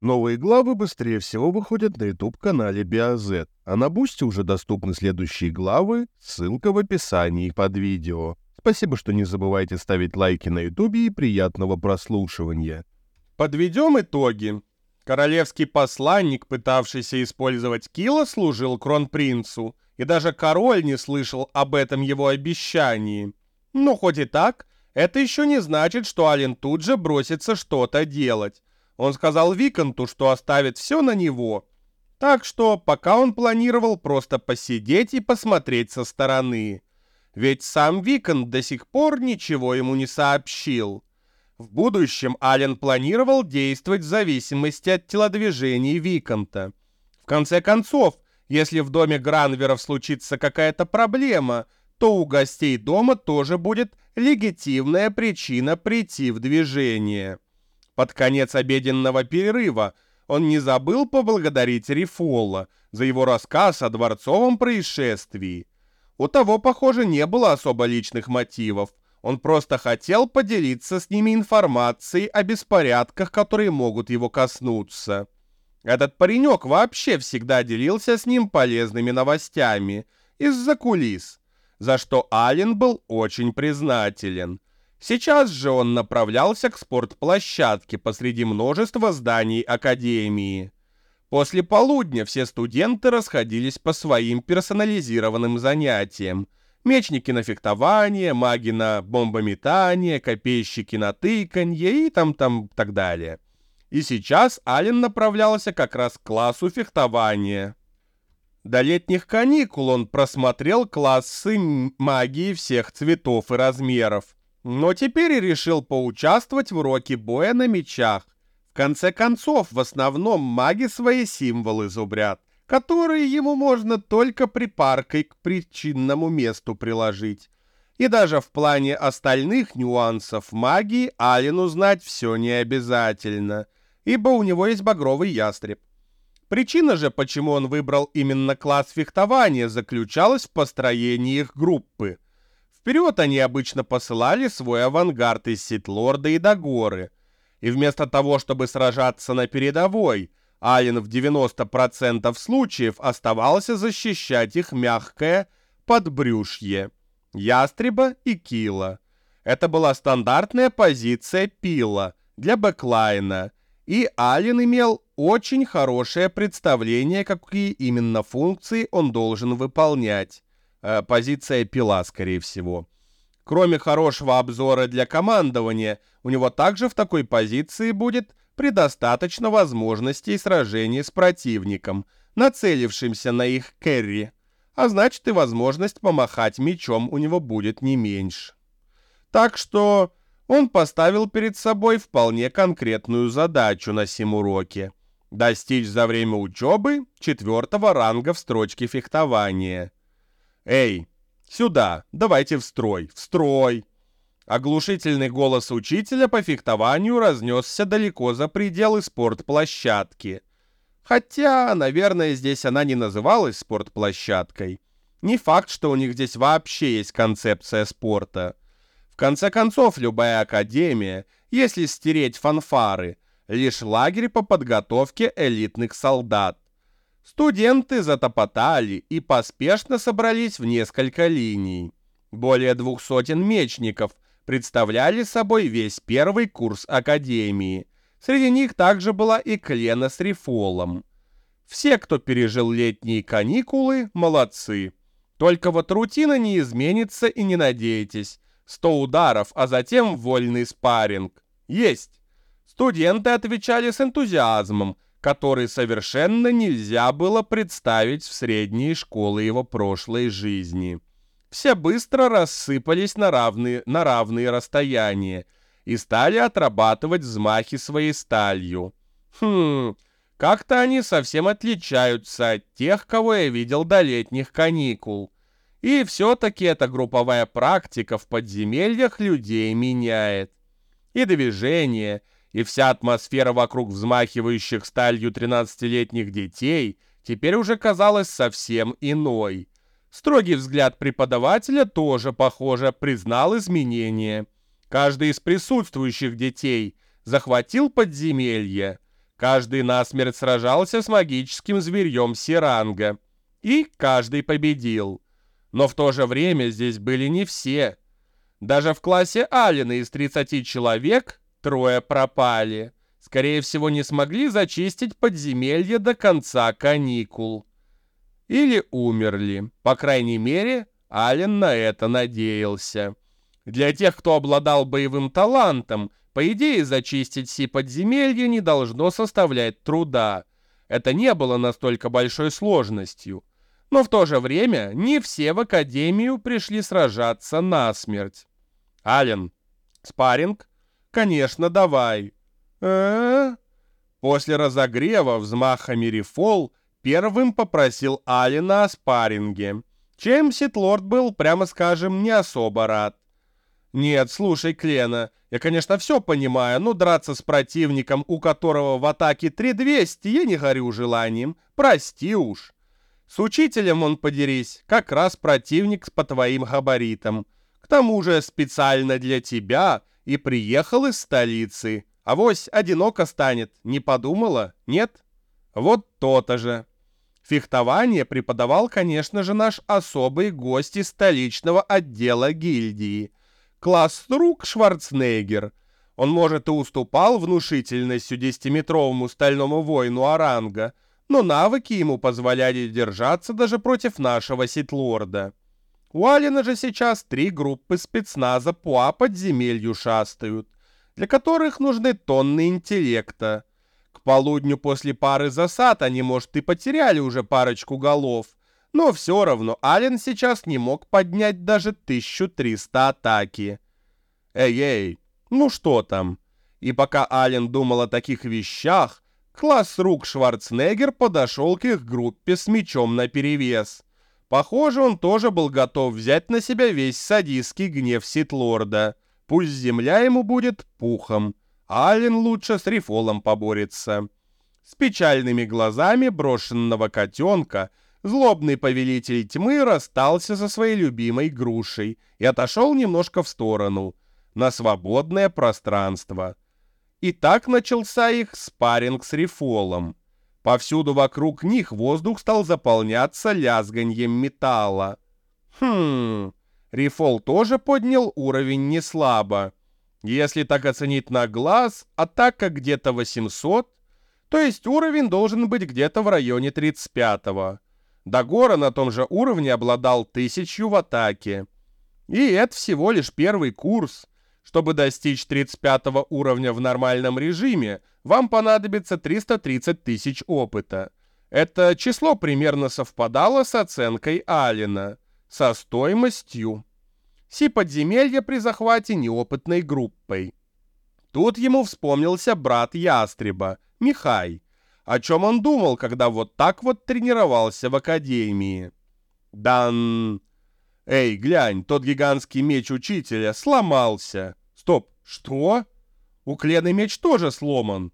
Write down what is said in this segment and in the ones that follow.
Новые главы быстрее всего выходят на YouTube-канале BioZ, а на Бусти уже доступны следующие главы, ссылка в описании под видео. Спасибо, что не забывайте ставить лайки на YouTube и приятного прослушивания. Подведем итоги. Королевский посланник, пытавшийся использовать Килла, служил кронпринцу, и даже король не слышал об этом его обещании. Но хоть и так, это еще не значит, что Ален тут же бросится что-то делать. Он сказал Виконту, что оставит все на него. Так что пока он планировал просто посидеть и посмотреть со стороны. Ведь сам Виконт до сих пор ничего ему не сообщил. В будущем Ален планировал действовать в зависимости от телодвижений Виконта. В конце концов, если в доме Гранверов случится какая-то проблема, то у гостей дома тоже будет легитимная причина прийти в движение. Под конец обеденного перерыва он не забыл поблагодарить Рифола за его рассказ о дворцовом происшествии. У того, похоже, не было особо личных мотивов. Он просто хотел поделиться с ними информацией о беспорядках, которые могут его коснуться. Этот паренек вообще всегда делился с ним полезными новостями из-за кулис, за что Ален был очень признателен. Сейчас же он направлялся к спортплощадке посреди множества зданий Академии. После полудня все студенты расходились по своим персонализированным занятиям. Мечники на фехтование, маги на бомбометание, копейщики на тыканье и так далее. И сейчас Ален направлялся как раз к классу фехтования. До летних каникул он просмотрел классы магии всех цветов и размеров. Но теперь решил поучаствовать в уроке боя на мечах. В конце концов, в основном маги свои символы зубрят, которые ему можно только припаркой к причинному месту приложить. И даже в плане остальных нюансов магии Алену знать все не обязательно, ибо у него есть багровый ястреб. Причина же, почему он выбрал именно класс фехтования, заключалась в построении их группы. Вперед они обычно посылали свой авангард из Ситлорда и Дагоры. И вместо того, чтобы сражаться на передовой, Ален в 90% случаев оставался защищать их мягкое подбрюшье, ястреба и килла. Это была стандартная позиция пила для бэклайна, и Ален имел очень хорошее представление, какие именно функции он должен выполнять. Позиция пила, скорее всего. Кроме хорошего обзора для командования, у него также в такой позиции будет предостаточно возможностей сражений с противником, нацелившимся на их керри, а значит и возможность помахать мечом у него будет не меньше. Так что он поставил перед собой вполне конкретную задачу на сим уроке – достичь за время учебы 4-го ранга в строчке фехтования. «Эй, сюда, давайте в строй, в строй!» Оглушительный голос учителя по фехтованию разнесся далеко за пределы спортплощадки. Хотя, наверное, здесь она не называлась спортплощадкой. Не факт, что у них здесь вообще есть концепция спорта. В конце концов, любая академия, если стереть фанфары, лишь лагерь по подготовке элитных солдат. Студенты затопотали и поспешно собрались в несколько линий. Более 200 мечников представляли собой весь первый курс Академии. Среди них также была и Клена с Рифолом. Все, кто пережил летние каникулы, молодцы. Только вот рутина не изменится и не надейтесь. 100 ударов, а затем вольный спарринг. Есть! Студенты отвечали с энтузиазмом, который совершенно нельзя было представить в средние школы его прошлой жизни. Все быстро рассыпались на равные расстояния и стали отрабатывать взмахи своей сталью. Как-то они совсем отличаются от тех, кого я видел до летних каникул. И все-таки эта групповая практика в подземельях людей меняет. И движение, и вся атмосфера вокруг взмахивающих сталью 13-летних детей теперь уже казалась совсем иной. Строгий взгляд преподавателя тоже, похоже, признал изменения. Каждый из присутствующих детей захватил подземелье. Каждый насмерть сражался с магическим зверьем Сиранга. И каждый победил. Но в то же время здесь были не все. Даже в классе Алина из 30 человек 3 пропали. Скорее всего, не смогли зачистить подземелье до конца каникул. Или умерли. По крайней мере, Ален на это надеялся. Для тех, кто обладал боевым талантом, по идее, зачистить все подземелья не должно составлять труда. Это не было настолько большой сложностью. Но в то же время не все в академию пришли сражаться насмерть. Ален, спарринг? Конечно, давай. После разогрева взмахами Рифол первым попросил Алена о спарринге, чем Ситлорд был, прямо скажем, не особо рад. Нет, слушай, Клена, я, конечно, все понимаю, но драться с противником, у которого в атаке 3200, я не горю желанием. Прости уж. С учителем он, подерись, как раз противник по твоим габаритам. К тому же специально для тебя и приехал из столицы. Авось одиноко станет, не подумала, нет? Вот то-то же. Фехтование преподавал, конечно же, наш особый гость из столичного отдела гильдии. Классрук Шварценеггер. Он, может, и уступал внушительностью 10-метровому стальному воину Оранга, но навыки ему позволяли держаться даже против нашего Ситлорда. У Алина же сейчас 3 группы спецназа по подземелью шастают, для которых нужны тонны интеллекта. К полудню после пары засад они, может, и потеряли уже парочку голов, но все равно Ален сейчас не мог поднять даже 1300 атаки. Эй, ну что там? И пока Ален думал о таких вещах, классрук Шварценеггер подошел к их группе с мечом наперевес. Похоже, он тоже был готов взять на себя весь садистский гнев Ситлорда. Пусть земля ему будет пухом, а Ален лучше с Рифолом поборется. С печальными глазами брошенного котенка злобный повелитель тьмы расстался со своей любимой грушей и отошел немножко в сторону, на свободное пространство. И так начался их спарринг с Рифолом. Повсюду вокруг них воздух стал заполняться лязганьем металла. Рифол тоже поднял уровень неслабо. Если так оценить на глаз, атака где-то 800, то есть уровень должен быть где-то в районе 35-го. Дагора на том же уровне обладал 1000 в атаке. И это всего лишь первый курс. Чтобы достичь 35 уровня в нормальном режиме, вам понадобится 330 тысяч опыта. Это число примерно совпадало с оценкой Алина, со стоимостью. Си-подземелья при захвате неопытной группой. Тут ему вспомнился брат Ястреба, Михай. О чем он думал, когда вот так вот тренировался в академии? Дан... Эй, глянь, тот гигантский меч учителя сломался. Стоп, что? У Клены меч тоже сломан.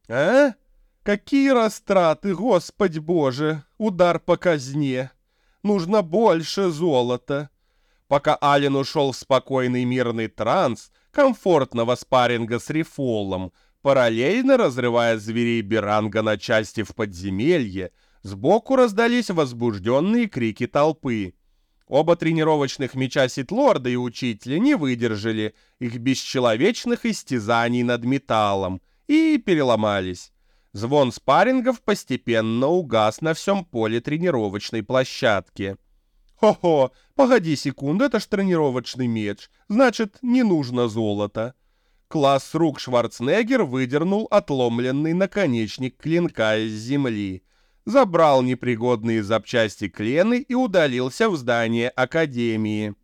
Какие растраты, Господь Боже, удар по казне. Нужно больше золота. Пока Ален ушел в спокойный мирный транс комфортного спарринга с Рифолом, параллельно разрывая зверей Беранга на части в подземелье, сбоку раздались возбужденные крики толпы. Оба тренировочных меча Ситлорда и Учителя не выдержали их бесчеловечных истязаний над металлом и переломались. Звон спаррингов постепенно угас на всем поле тренировочной площадки. «Хо-хо, погоди секунду, это ж тренировочный меч, значит, не нужно золото». Классрук Шварценеггер выдернул отломленный наконечник клинка из земли, забрал непригодные запчасти Клены и удалился в здание Академии.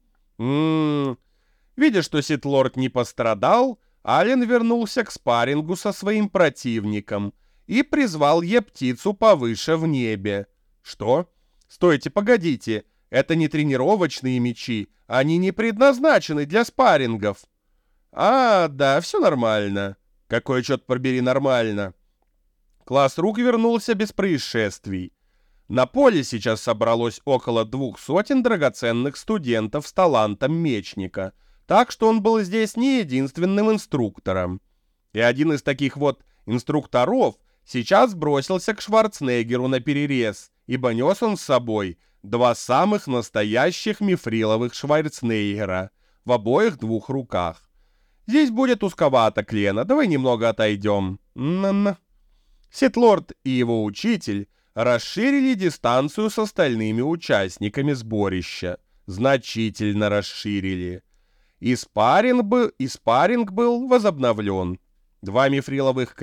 Видя, что Ситлорд не пострадал, Ален вернулся к спаррингу со своим противником и призвал Е-птицу повыше в небе. Что? Стойте, погодите, это не тренировочные мечи, они не предназначены для спаррингов. Да, все нормально. Какой, черт побери, нормально? Классрук вернулся без происшествий. На поле сейчас собралось около 200 драгоценных студентов с талантом мечника, так что он был здесь не единственным инструктором. И один из таких вот инструкторов Сейчас бросился к Шварценеггеру наперерез, ибо нес он с собой 2 самых настоящих мифриловых Шварценеггера в обоих 2 руках. «Здесь будет узковато, Клена, давай немного отойдем». Ситлорд и его учитель расширили дистанцию с остальными участниками сборища. Значительно расширили. И спарринг был возобновлен. 2 мифриловых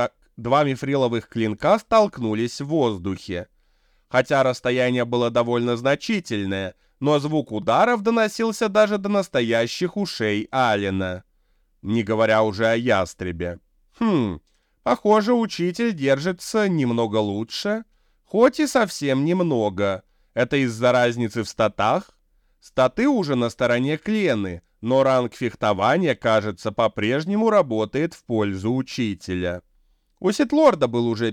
клинка столкнулись в воздухе. Хотя расстояние было довольно значительное, но звук ударов доносился даже до настоящих ушей Аллена. Не говоря уже о ястребе. Похоже, учитель держится немного лучше, хоть и совсем немного. Это из-за разницы в статах? Статы уже на стороне Клены, но ранг фехтования, кажется, по-прежнему работает в пользу учителя. У Ситлорда был уже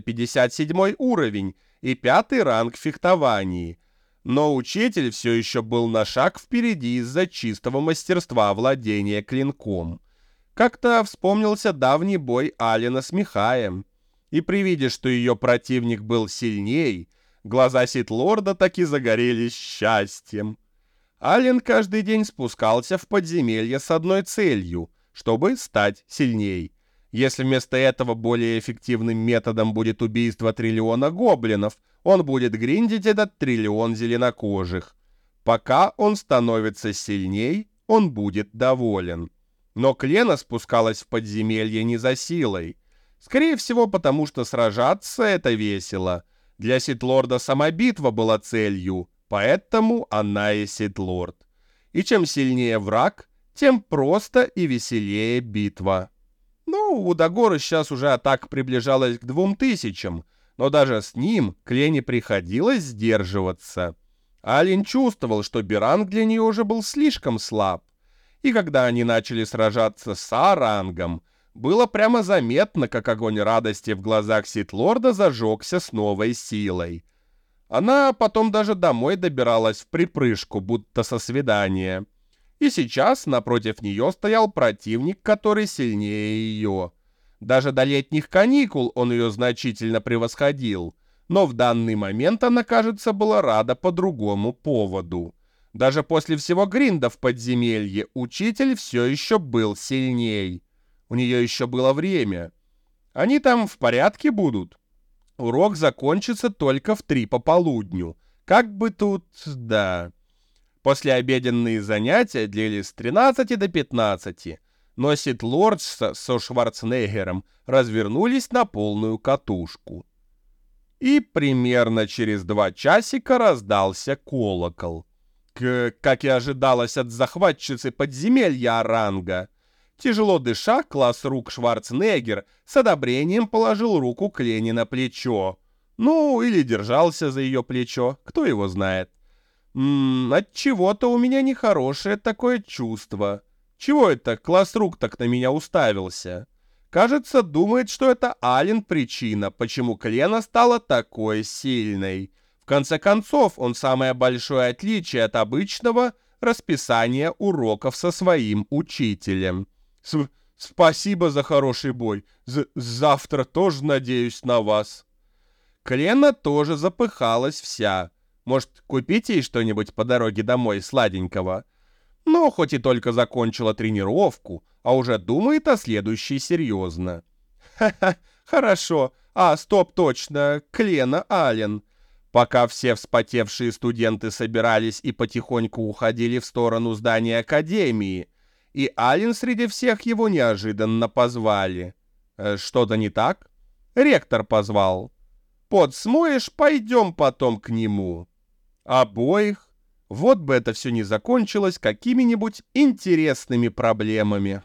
57 уровень и 5-й ранг в фехтовании, но учитель все еще был на шаг впереди из-за чистого мастерства владения клинком. Как-то вспомнился давний бой Аллена с Михаем, и при виде, что ее противник был сильней, глаза Ситлорда так и загорелись счастьем. Аллен каждый день спускался в подземелье с одной целью, чтобы стать сильней. Если вместо этого более эффективным методом будет убийство 1 триллиона гоблинов, он будет гриндить этот 1 триллион зеленокожих. Пока он становится сильней, он будет доволен. Но Клена спускалась в подземелье не за силой. Скорее всего, потому что сражаться — это весело. Для Ситлорда сама битва была целью, поэтому она и Ситлорд. И чем сильнее враг, тем просто и веселее битва. У Дагора сейчас уже атака приближалась к 2000, но даже с ним Клене приходилось сдерживаться. Ален чувствовал, что Биранг для нее уже был слишком слаб. И когда они начали сражаться с Арангом, было прямо заметно, как огонь радости в глазах Ситлорда зажегся с новой силой. Она потом даже домой добиралась в припрыжку, будто со свидания. И сейчас напротив нее стоял противник, который сильнее ее. Даже до летних каникул он ее значительно превосходил, но в данный момент она, кажется, была рада по другому поводу. Даже после всего гринда в подземелье учитель все еще был сильней. У нее еще было время. Они там в порядке будут. Урок закончится только в 3 пополудню. Как бы тут... да... Послеобеденные занятия длились с 13 до 15, но Ситлорд со Шварценеггером развернулись на полную катушку. И примерно через 2 часика раздался колокол. Как и ожидалось от захватчицы подземелья Аранга. Тяжело дыша, класс рук Шварценеггер с одобрением положил руку Клене на плечо. Или держался за ее плечо, кто его знает. Отчего-то у меня нехорошее такое чувство. Чего это класс рук так на меня уставился? Кажется, думает, что это Ален причина, почему Клена стала такой сильной. В конце концов, он самое большое отличие от обычного расписания уроков со своим учителем. Спасибо за хороший бой. Завтра тоже надеюсь на вас. Клена тоже запыхалась вся. Может, купить ей что-нибудь по дороге домой сладенького? Но хоть и только закончила тренировку, а уже думает о следующей серьезно. Ха-ха, хорошо. Стоп, точно, Клена Ален. Пока все вспотевшие студенты собирались и потихоньку уходили в сторону здания академии, и Ален среди всех его неожиданно позвали. Что-то не так? Ректор позвал. Смоешь, пойдем потом к нему. Обоих. Вот бы это все не закончилось какими-нибудь интересными проблемами.